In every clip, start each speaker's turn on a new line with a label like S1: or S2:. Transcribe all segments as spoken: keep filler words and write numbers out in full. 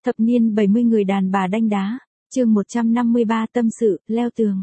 S1: Thập niên bảy mươi người đàn bà đanh đá, chương một trăm năm mươi ba tâm sự, leo tường.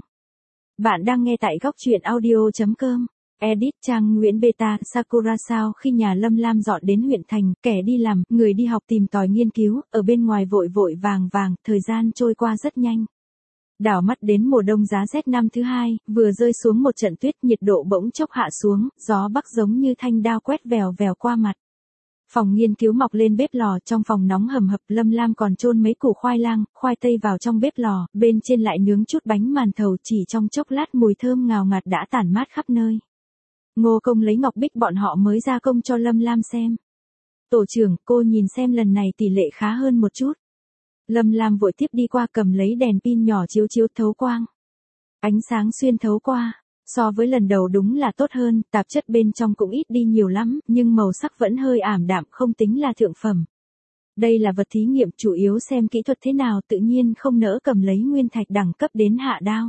S1: Bạn đang nghe tại góc truyện audio chấm com. Edit trang Nguyễn Beta Sakura sao khi nhà Lâm Lam dọn đến huyện thành, kẻ đi làm, người đi học tìm tòi nghiên cứu, ở bên ngoài vội vội vàng vàng, thời gian trôi qua rất nhanh. Đảo mắt đến mùa đông giá rét năm thứ hai, vừa rơi xuống một trận tuyết, nhiệt độ bỗng chốc hạ xuống, gió bắc giống như thanh đao quét vèo vèo qua mặt. Phòng nghiên cứu mọc lên bếp lò, trong phòng nóng hầm hập, Lâm Lam còn chôn mấy củ khoai lang, khoai tây vào trong bếp lò, bên trên lại nướng chút bánh màn thầu, chỉ trong chốc lát mùi thơm ngào ngạt đã tản mát khắp nơi. Ngô Công lấy ngọc bích bọn họ mới gia công cho Lâm Lam xem. Tổ trưởng, cô nhìn xem lần này tỷ lệ khá hơn một chút. Lâm Lam vội tiếp đi qua, cầm lấy đèn pin nhỏ chiếu chiếu thấu quang. Ánh sáng xuyên thấu qua. So với lần đầu đúng là tốt hơn, tạp chất bên trong cũng ít đi nhiều lắm, nhưng màu sắc vẫn hơi ảm đạm, không tính là thượng phẩm. Đây là vật thí nghiệm, chủ yếu xem kỹ thuật thế nào, tự nhiên không nỡ cầm lấy nguyên thạch đẳng cấp đến hạ đao.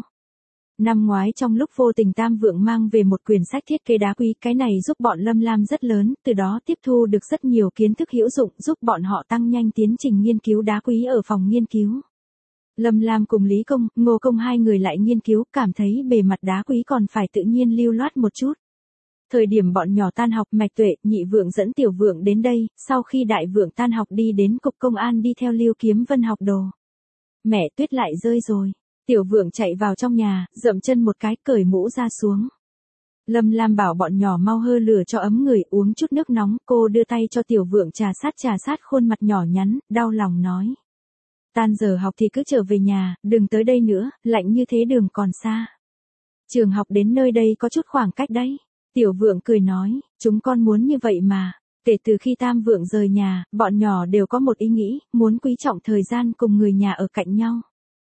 S1: Năm ngoái trong lúc vô tình Tam Vượng mang về một quyển sách thiết kế đá quý, cái này giúp bọn Lâm Lam rất lớn, từ đó tiếp thu được rất nhiều kiến thức hữu dụng, giúp bọn họ tăng nhanh tiến trình nghiên cứu đá quý ở phòng nghiên cứu. Lâm Lam cùng Lý Công, Ngô Công hai người lại nghiên cứu, cảm thấy bề mặt đá quý còn phải tự nhiên lưu loát một chút. Thời điểm bọn nhỏ tan học, Mạch Tuệ, Nhị Vượng dẫn Tiểu Vượng đến đây, sau khi Đại Vượng tan học đi đến cục công an đi theo Lưu Kiếm Vân học đồ. Mẹ, tuyết lại rơi rồi. Tiểu Vượng chạy vào trong nhà, dậm chân một cái, cởi mũ ra xuống. Lâm Lam bảo bọn nhỏ mau hơ lửa cho ấm người, uống chút nước nóng, cô đưa tay cho Tiểu Vượng trà sát trà sát khuôn mặt nhỏ nhắn, đau lòng nói. Tan giờ học thì cứ trở về nhà, đừng tới đây nữa, lạnh như thế đường còn xa. Trường học đến nơi đây có chút khoảng cách đấy. Tiểu Vượng cười nói, chúng con muốn như vậy mà. Kể từ khi Tam Vượng rời nhà, bọn nhỏ đều có một ý nghĩ, muốn quý trọng thời gian cùng người nhà ở cạnh nhau.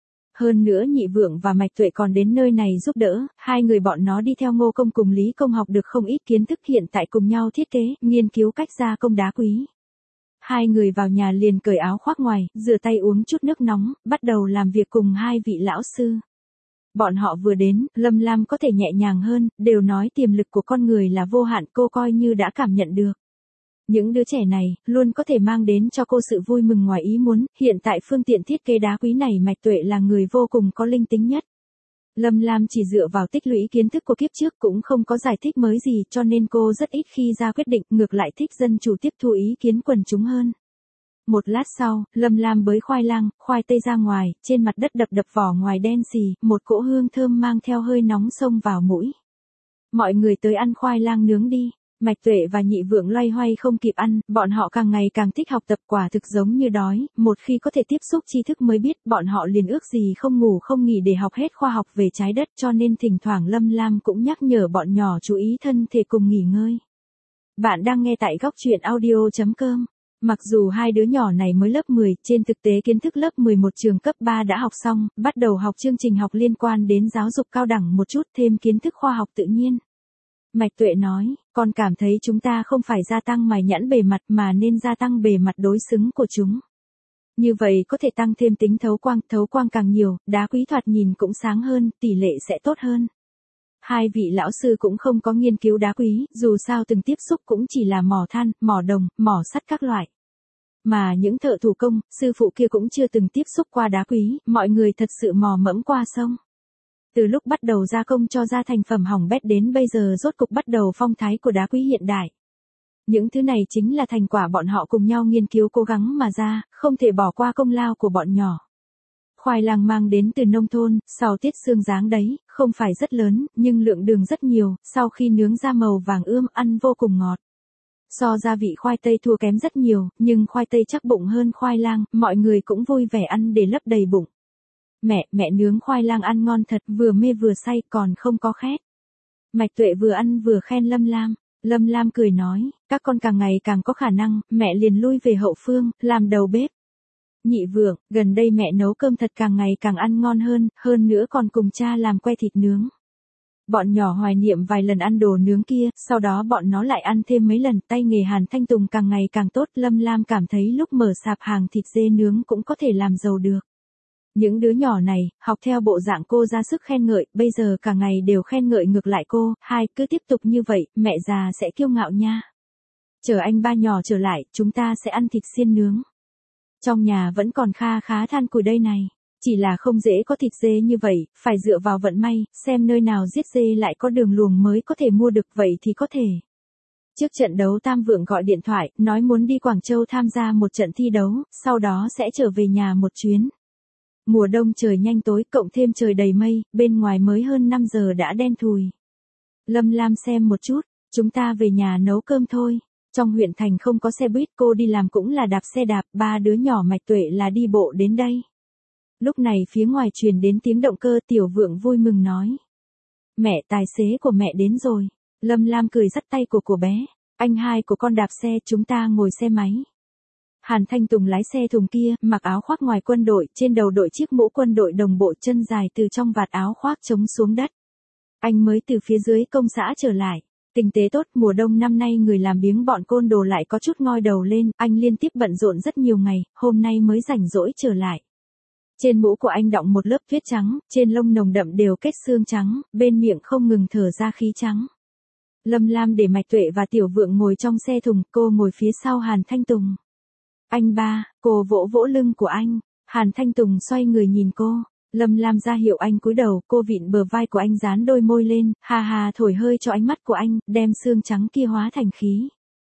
S1: Hơn nữa Nhị Vượng và Mạch Tuệ còn đến nơi này giúp đỡ, hai người bọn nó đi theo Ngô Công cùng Lý Công học được không ít kiến thức, hiện tại cùng nhau thiết kế, nghiên cứu cách gia công đá quý. Hai người vào nhà liền cởi áo khoác ngoài, rửa tay uống chút nước nóng, bắt đầu làm việc cùng hai vị lão sư. Bọn họ vừa đến, Lâm Lam có thể nhẹ nhàng hơn, đều nói tiềm lực của con người là vô hạn, cô coi như đã cảm nhận được. Những đứa trẻ này, luôn có thể mang đến cho cô sự vui mừng ngoài ý muốn, hiện tại phương tiện thiết kế đá quý này Mạch Tuệ là người vô cùng có linh tính nhất. Lâm Lam chỉ dựa vào tích lũy kiến thức của kiếp trước cũng không có giải thích mới gì, cho nên cô rất ít khi ra quyết định, ngược lại thích dân chủ tiếp thu ý kiến quần chúng hơn. Một lát sau, Lâm Lam bới khoai lang, khoai tây ra ngoài, trên mặt đất đập đập vỏ ngoài đen xì, một cỗ hương thơm mang theo hơi nóng xông vào mũi. Mọi người tới ăn khoai lang nướng đi. Mạch Tuệ và Nhị Vượng loay hoay không kịp ăn, bọn họ càng ngày càng thích học tập, quả thực giống như đói, một khi có thể tiếp xúc tri thức mới biết, bọn họ liền ước gì không ngủ không nghỉ để học hết khoa học về trái đất, cho nên thỉnh thoảng Lâm Lam cũng nhắc nhở bọn nhỏ chú ý thân thể cùng nghỉ ngơi. Bạn đang nghe tại góc truyện audio chấm com. Mặc dù hai đứa nhỏ này mới lớp mười, trên thực tế kiến thức lớp mười một trường cấp ba đã học xong, bắt đầu học chương trình học liên quan đến giáo dục cao đẳng một chút, thêm kiến thức khoa học tự nhiên. Mạch Tuệ nói, con cảm thấy chúng ta không phải gia tăng mài nhẵn bề mặt mà nên gia tăng bề mặt đối xứng của chúng. Như vậy có thể tăng thêm tính thấu quang, thấu quang càng nhiều, đá quý thoạt nhìn cũng sáng hơn, tỷ lệ sẽ tốt hơn. Hai vị lão sư cũng không có nghiên cứu đá quý, dù sao từng tiếp xúc cũng chỉ là mỏ than, mỏ đồng, mỏ sắt các loại. Mà những thợ thủ công, sư phụ kia cũng chưa từng tiếp xúc qua đá quý, mọi người thật sự mò mẫm qua sông. Từ lúc bắt đầu gia công cho ra thành phẩm hỏng bét đến bây giờ rốt cục bắt đầu phong thái của đá quý hiện đại. Những thứ này chính là thành quả bọn họ cùng nhau nghiên cứu cố gắng mà ra, không thể bỏ qua công lao của bọn nhỏ. Khoai lang mang đến từ nông thôn, sau tiết xương dáng đấy, không phải rất lớn, nhưng lượng đường rất nhiều, sau khi nướng ra màu vàng ươm ăn vô cùng ngọt. So gia vị khoai tây thua kém rất nhiều, nhưng khoai tây chắc bụng hơn khoai lang, mọi người cũng vui vẻ ăn để lấp đầy bụng. Mẹ, mẹ nướng khoai lang ăn ngon thật, vừa mê vừa say, còn không có khét. Mạch Tuệ vừa ăn vừa khen Lâm Lam. Lâm Lam cười nói, các con càng ngày càng có khả năng, mẹ liền lui về hậu phương, làm đầu bếp. Nhị Vượng, gần đây mẹ nấu cơm thật càng ngày càng ăn ngon hơn, hơn nữa còn cùng cha làm que thịt nướng. Bọn nhỏ hoài niệm vài lần ăn đồ nướng kia, sau đó bọn nó lại ăn thêm mấy lần, tay nghề Hàn Thanh Tùng càng ngày càng tốt, Lâm Lam cảm thấy lúc mở sạp hàng thịt dê nướng cũng có thể làm giàu được. Những đứa nhỏ này, học theo bộ dạng cô ra sức khen ngợi, bây giờ cả ngày đều khen ngợi ngược lại cô, hai, cứ tiếp tục như vậy, mẹ già sẽ kiêu ngạo nha. Chờ anh ba nhỏ trở lại, chúng ta sẽ ăn thịt xiên nướng. Trong nhà vẫn còn kha khá than củi đây này. Chỉ là không dễ có thịt dê như vậy, phải dựa vào vận may, xem nơi nào giết dê lại có đường luồng mới có thể mua được, vậy thì có thể. Trước trận đấu Tam Vượng gọi điện thoại, nói muốn đi Quảng Châu tham gia một trận thi đấu, sau đó sẽ trở về nhà một chuyến. Mùa đông trời nhanh tối, cộng thêm trời đầy mây, bên ngoài mới hơn năm giờ đã đen thùi. Lâm Lam xem một chút, chúng ta về nhà nấu cơm thôi. Trong huyện thành không có xe buýt, cô đi làm cũng là đạp xe đạp, ba đứa nhỏ Mạch Tuệ là đi bộ đến đây. Lúc này phía ngoài truyền đến tiếng động cơ, Tiểu Vượng vui mừng nói. Mẹ, tài xế của mẹ đến rồi. Lâm Lam cười dắt tay của của bé. Anh hai của con đạp xe, chúng ta ngồi xe máy. Hàn Thanh Tùng lái xe thùng kia, mặc áo khoác ngoài quân đội, trên đầu đội chiếc mũ quân đội đồng bộ, chân dài từ trong vạt áo khoác chống xuống đất. Anh mới từ phía dưới công xã trở lại. Kinh tế tốt, mùa đông năm nay người làm biếng bọn côn đồ lại có chút ngoi đầu lên, anh liên tiếp bận rộn rất nhiều ngày, hôm nay mới rảnh rỗi trở lại. Trên mũ của anh đọng một lớp tuyết trắng, trên lông nồng đậm đều kết xương trắng, bên miệng không ngừng thở ra khí trắng. Lâm Lam để Mạch Tuệ và Tiểu Vượng ngồi trong xe thùng, cô ngồi phía sau Hàn Thanh Tùng. Anh ba, cô vỗ vỗ lưng của anh. Hàn Thanh Tùng xoay người nhìn cô. Lâm Lam ra hiệu anh cúi đầu, cô vịn bờ vai của anh dán đôi môi lên, hà hà thổi hơi cho ánh mắt của anh, đem xương trắng kia hóa thành khí.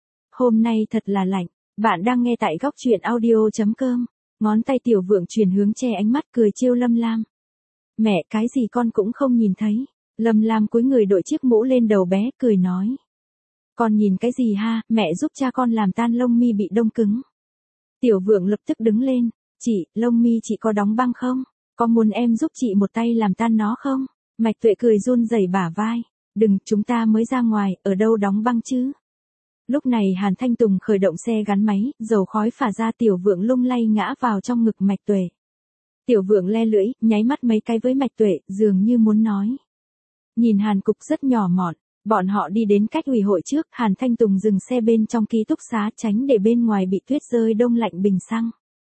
S1: Hôm nay thật là lạnh. Bạn đang nghe tại góc truyện audio chấm com. Ngón tay Tiểu Vượng chuyển hướng che ánh mắt, cười trêu Lâm Lam. Mẹ, cái gì con cũng không nhìn thấy. Lâm Lam cúi người đội chiếc mũ lên đầu bé, cười nói. Con nhìn cái gì ha, mẹ giúp cha con làm tan lông mi bị đông cứng. Tiểu Vượng lập tức đứng lên. Chị, lông mi chị có đóng băng không? Có muốn em giúp chị một tay làm tan nó không? Mạch Tuệ cười run rẩy bả vai. Đừng, chúng ta mới ra ngoài, ở đâu đóng băng chứ? Lúc này Hàn Thanh Tùng khởi động xe gắn máy, dầu khói phả ra, Tiểu Vượng lung lay ngã vào trong ngực Mạch Tuệ. Tiểu Vượng le lưỡi, nháy mắt mấy cái với Mạch Tuệ, dường như muốn nói. Nhìn Hàn Cục rất nhỏ mọn, bọn họ đi đến cách ủy hội trước, Hàn Thanh Tùng dừng xe bên trong ký túc xá tránh để bên ngoài bị tuyết rơi đông lạnh bình xăng.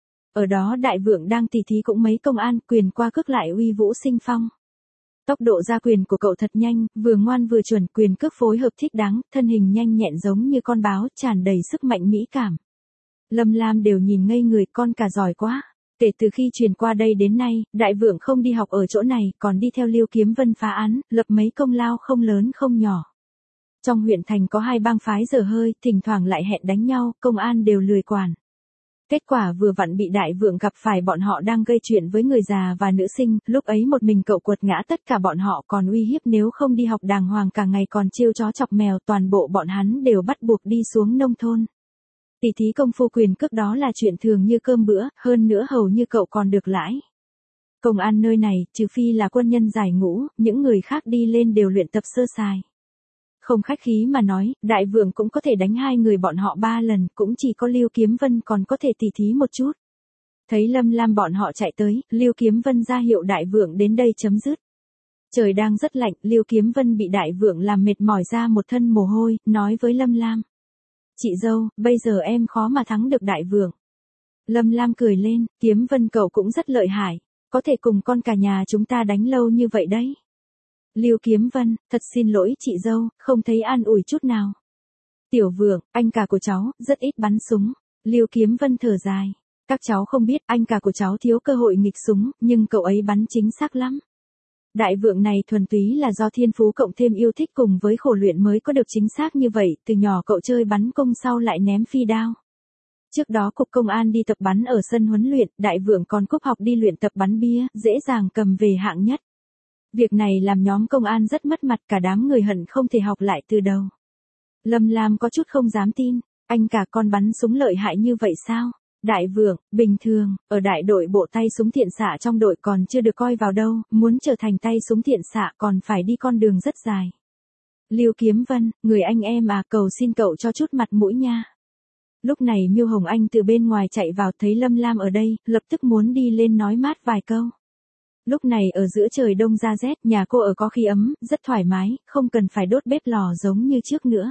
S1: Ở đó Đại Vượng đang tỉ thí cũng mấy công an, quyền qua cước lại uy vũ sinh phong. Tốc độ ra quyền của cậu thật nhanh, vừa ngoan vừa chuẩn, quyền cước phối hợp thích đáng, thân hình nhanh nhẹn giống như con báo, tràn đầy sức mạnh mỹ cảm. Lâm Lam đều nhìn ngây người, con cả giỏi quá. Kể từ khi truyền qua đây đến nay, Đại Vượng không đi học ở chỗ này, còn đi theo Liêu Kiếm Vân phá án, lập mấy công lao không lớn không nhỏ. Trong huyện thành có hai bang phái dở hơi, thỉnh thoảng lại hẹn đánh nhau, công an đều lười quản. Kết quả vừa vặn bị Đại Vượng gặp phải, bọn họ đang gây chuyện với người già và nữ sinh, lúc ấy một mình cậu quật ngã tất cả bọn họ, còn uy hiếp nếu không đi học đàng hoàng cả ngày còn trêu chó chọc mèo, toàn bộ bọn hắn đều bắt buộc đi xuống nông thôn. Tỷ thí công phu quyền cước đó là chuyện thường như cơm bữa, hơn nữa hầu như cậu còn được lãi. Công an nơi này, trừ phi là quân nhân giải ngũ, những người khác đi lên đều luyện tập sơ sài. Không khách khí mà nói, Đại Vượng cũng có thể đánh hai người bọn họ ba lần, cũng chỉ có Liêu Kiếm Vân còn có thể tỉ thí một chút. Thấy Lâm Lam bọn họ chạy tới, Liêu Kiếm Vân ra hiệu Đại Vượng đến đây chấm dứt. Trời đang rất lạnh, Liêu Kiếm Vân bị Đại Vượng làm mệt mỏi ra một thân mồ hôi, nói với Lâm Lam. Chị dâu, bây giờ em khó mà thắng được Đại Vượng. Lâm Lam cười lên, Kiếm Vân cậu cũng rất lợi hại, có thể cùng con cả nhà chúng ta đánh lâu như vậy đấy. Liêu Kiếm Vân, thật xin lỗi chị dâu, không thấy an ủi chút nào. Tiểu Vượng, anh cả của cháu, rất ít bắn súng. Liêu Kiếm Vân thở dài. Các cháu không biết, anh cả của cháu thiếu cơ hội nghịch súng, nhưng cậu ấy bắn chính xác lắm. Đại Vượng này thuần túy là do thiên phú cộng thêm yêu thích cùng với khổ luyện mới có được chính xác như vậy, từ nhỏ cậu chơi bắn cung sau lại ném phi đao. Trước đó cục công an đi tập bắn ở sân huấn luyện, Đại Vượng còn cúp học đi luyện tập bắn bia, dễ dàng cầm về hạng nhất. Việc này làm nhóm công an rất mất mặt, cả đám người hận không thể học lại từ đầu. Lâm Lam có chút không dám tin, anh cả con bắn súng lợi hại như vậy sao? Đại Vượng, bình thường, ở đại đội bộ tay súng thiện xạ trong đội còn chưa được coi vào đâu, muốn trở thành tay súng thiện xạ còn phải đi con đường rất dài. Liêu Kiếm Vân, người anh em à, cầu xin cậu cho chút mặt mũi nha. Lúc này Miêu Hồng Anh từ bên ngoài chạy vào, thấy Lâm Lam ở đây, lập tức muốn đi lên nói mát vài câu. Lúc này ở giữa trời đông ra rét, nhà cô ở có khí ấm, rất thoải mái, không cần phải đốt bếp lò giống như trước nữa.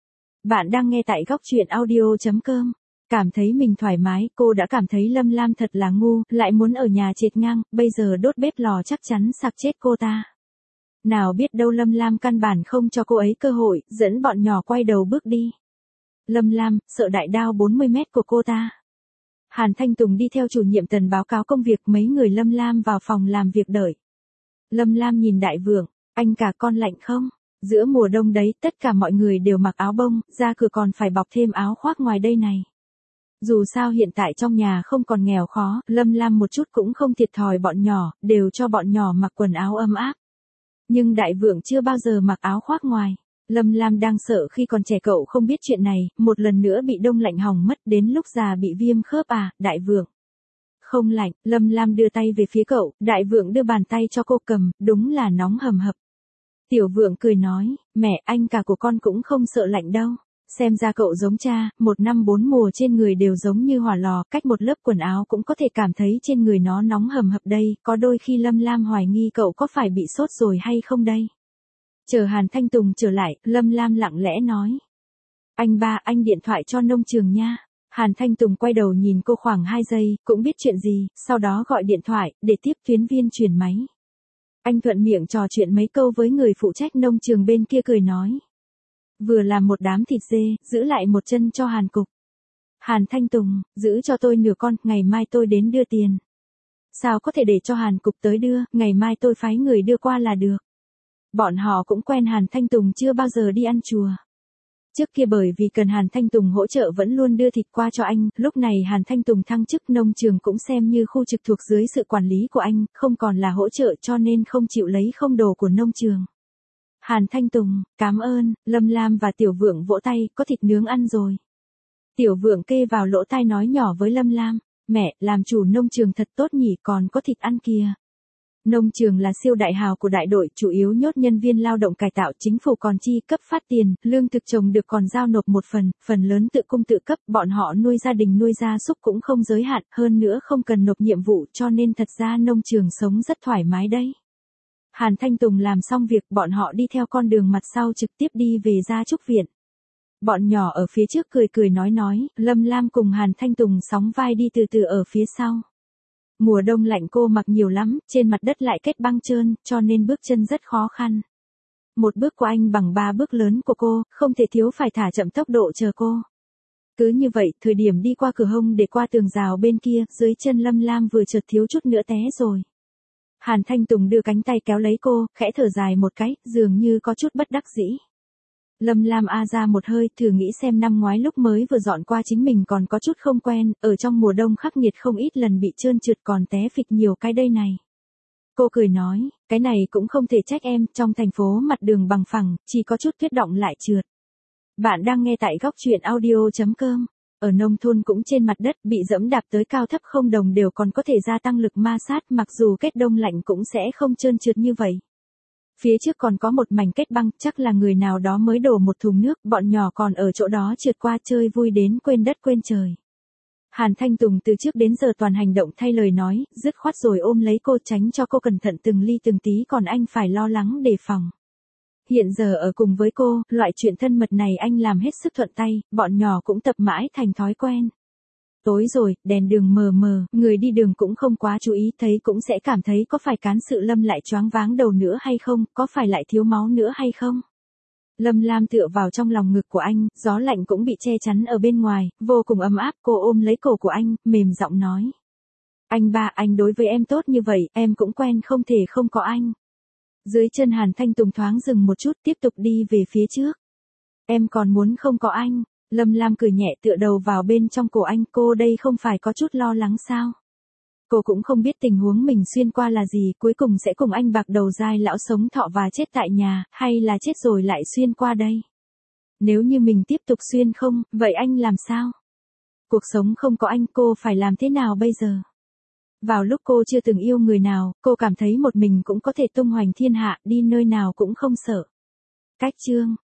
S1: Bạn đang nghe tại góc truyện audio chấm com. Cảm thấy mình thoải mái, cô đã cảm thấy Lâm Lam thật là ngu, lại muốn ở nhà trệt ngang, bây giờ đốt bếp lò chắc chắn sặc chết cô ta. Nào biết đâu Lâm Lam căn bản không cho cô ấy cơ hội, dẫn bọn nhỏ quay đầu bước đi. Lâm Lam, sợ đại đao bốn mươi mét của cô ta. Hàn Thanh Tùng đi theo chủ nhiệm Tần báo cáo công việc, mấy người Lâm Lam vào phòng làm việc đợi. Lâm Lam nhìn Đại Vượng, anh cả con lạnh không? Giữa mùa đông đấy, tất cả mọi người đều mặc áo bông, ra cửa còn phải bọc thêm áo khoác ngoài đây này. Dù sao hiện tại trong nhà không còn nghèo khó, Lâm Lam một chút cũng không thiệt thòi bọn nhỏ, đều cho bọn nhỏ mặc quần áo ấm áp. Nhưng Đại Vượng chưa bao giờ mặc áo khoác ngoài. Lâm Lam đang sợ khi còn trẻ cậu không biết chuyện này, một lần nữa bị đông lạnh hỏng mất, đến lúc già bị viêm khớp à, Đại Vượng. Không lạnh, Lâm Lam đưa tay về phía cậu, Đại Vượng đưa bàn tay cho cô cầm, đúng là nóng hầm hập. Tiểu Vượng cười nói, mẹ, anh cả của con cũng không sợ lạnh đâu. Xem ra cậu giống cha, một năm bốn mùa trên người đều giống như hỏa lò, cách một lớp quần áo cũng có thể cảm thấy trên người nó nóng hầm hập đây, có đôi khi Lâm Lam hoài nghi cậu có phải bị sốt rồi hay không đây. Chờ Hàn Thanh Tùng trở lại, Lâm Lam lặng lẽ nói. Anh ba, anh điện thoại cho nông trường nha. Hàn Thanh Tùng quay đầu nhìn cô khoảng hai giây, cũng biết chuyện gì, sau đó gọi điện thoại, để tiếp tuyến viên truyền máy. Anh thuận miệng trò chuyện mấy câu với người phụ trách nông trường bên kia cười nói. Vừa làm một đám thịt dê, giữ lại một chân cho Hàn Cục. Hàn Thanh Tùng, giữ cho tôi nửa con, ngày mai tôi đến đưa tiền. Sao có thể để cho Hàn Cục tới đưa, ngày mai tôi phái người đưa qua là được. Bọn họ cũng quen Hàn Thanh Tùng chưa bao giờ đi ăn chùa. Trước kia bởi vì cần Hàn Thanh Tùng hỗ trợ vẫn luôn đưa thịt qua cho anh, lúc này Hàn Thanh Tùng thăng chức nông trường cũng xem như khu trực thuộc dưới sự quản lý của anh, không còn là hỗ trợ cho nên không chịu lấy không đồ của nông trường. Hàn Thanh Tùng, cảm ơn, Lâm Lam và Tiểu Vượng vỗ tay, có thịt nướng ăn rồi. Tiểu Vượng kê vào lỗ tai nói nhỏ với Lâm Lam, mẹ, làm chủ nông trường thật tốt nhỉ, còn có thịt ăn kìa. Nông trường là siêu đại hào của đại đội, chủ yếu nhốt nhân viên lao động cải tạo, chính phủ còn chi cấp phát tiền, lương thực trồng được còn giao nộp một phần, phần lớn tự cung tự cấp, bọn họ nuôi gia đình nuôi gia súc cũng không giới hạn, hơn nữa không cần nộp nhiệm vụ cho nên thật ra nông trường sống rất thoải mái đấy. Hàn Thanh Tùng làm xong việc, bọn họ đi theo con đường mặt sau trực tiếp đi về Gia Trúc Viện. Bọn nhỏ ở phía trước cười cười nói nói, Lâm Lam cùng Hàn Thanh Tùng sóng vai đi từ từ ở phía sau. Mùa đông lạnh cô mặc nhiều lắm, trên mặt đất lại kết băng trơn, cho nên bước chân rất khó khăn. Một bước của anh bằng ba bước lớn của cô, không thể thiếu phải thả chậm tốc độ chờ cô. Cứ như vậy, thời điểm đi qua cửa hông để qua tường rào bên kia, dưới chân Lâm Lam vừa chợt thiếu chút nữa té rồi. Hàn Thanh Tùng đưa cánh tay kéo lấy cô, khẽ thở dài một cái, dường như có chút bất đắc dĩ. Lâm Lam a ra một hơi, thử nghĩ xem năm ngoái lúc mới vừa dọn qua chính mình còn có chút không quen, ở trong mùa đông khắc nghiệt không ít lần bị trơn trượt còn té phịch nhiều cái đây này. Cô cười nói, cái này cũng không thể trách em, trong thành phố mặt đường bằng phẳng, chỉ có chút tuyết động lại trượt. Bạn đang nghe tại góc truyện audio chấm com. Ở nông thôn cũng trên mặt đất, bị dẫm đạp tới cao thấp không đồng đều còn có thể gia tăng lực ma sát, mặc dù kết đông lạnh cũng sẽ không trơn trượt như vậy. Phía trước còn có một mảnh kết băng, chắc là người nào đó mới đổ một thùng nước, bọn nhỏ còn ở chỗ đó trượt qua chơi vui đến quên đất quên trời. Hàn Thanh Tùng từ trước đến giờ toàn hành động thay lời nói, dứt khoát rồi ôm lấy cô tránh cho cô cẩn thận từng ly từng tí còn anh phải lo lắng đề phòng. Hiện giờ ở cùng với cô, loại chuyện thân mật này anh làm hết sức thuận tay, bọn nhỏ cũng tập mãi thành thói quen. Tối rồi, đèn đường mờ mờ, người đi đường cũng không quá chú ý thấy cũng sẽ cảm thấy có phải cán sự Lâm lại choáng váng đầu nữa hay không, có phải lại thiếu máu nữa hay không. Lâm Lam tựa vào trong lòng ngực của anh, gió lạnh cũng bị che chắn ở bên ngoài, vô cùng ấm áp, cô ôm lấy cổ của anh, mềm giọng nói. Anh ba, anh đối với em tốt như vậy, em cũng quen không thể không có anh. Dưới chân Hàn Thanh Tùng thoáng dừng một chút tiếp tục đi về phía trước. Em còn muốn không có anh. Lâm Lam cười nhẹ tựa đầu vào bên trong cổ anh, cô đây không phải có chút lo lắng sao. Cô cũng không biết tình huống mình xuyên qua là gì, cuối cùng sẽ cùng anh bạc đầu dai lão sống thọ và chết tại nhà, hay là chết rồi lại xuyên qua đây. Nếu như mình tiếp tục xuyên không, vậy anh làm sao? Cuộc sống không có anh cô phải làm thế nào bây giờ? Vào lúc cô chưa từng yêu người nào, cô cảm thấy một mình cũng có thể tung hoành thiên hạ, đi nơi nào cũng không sợ. Cách chương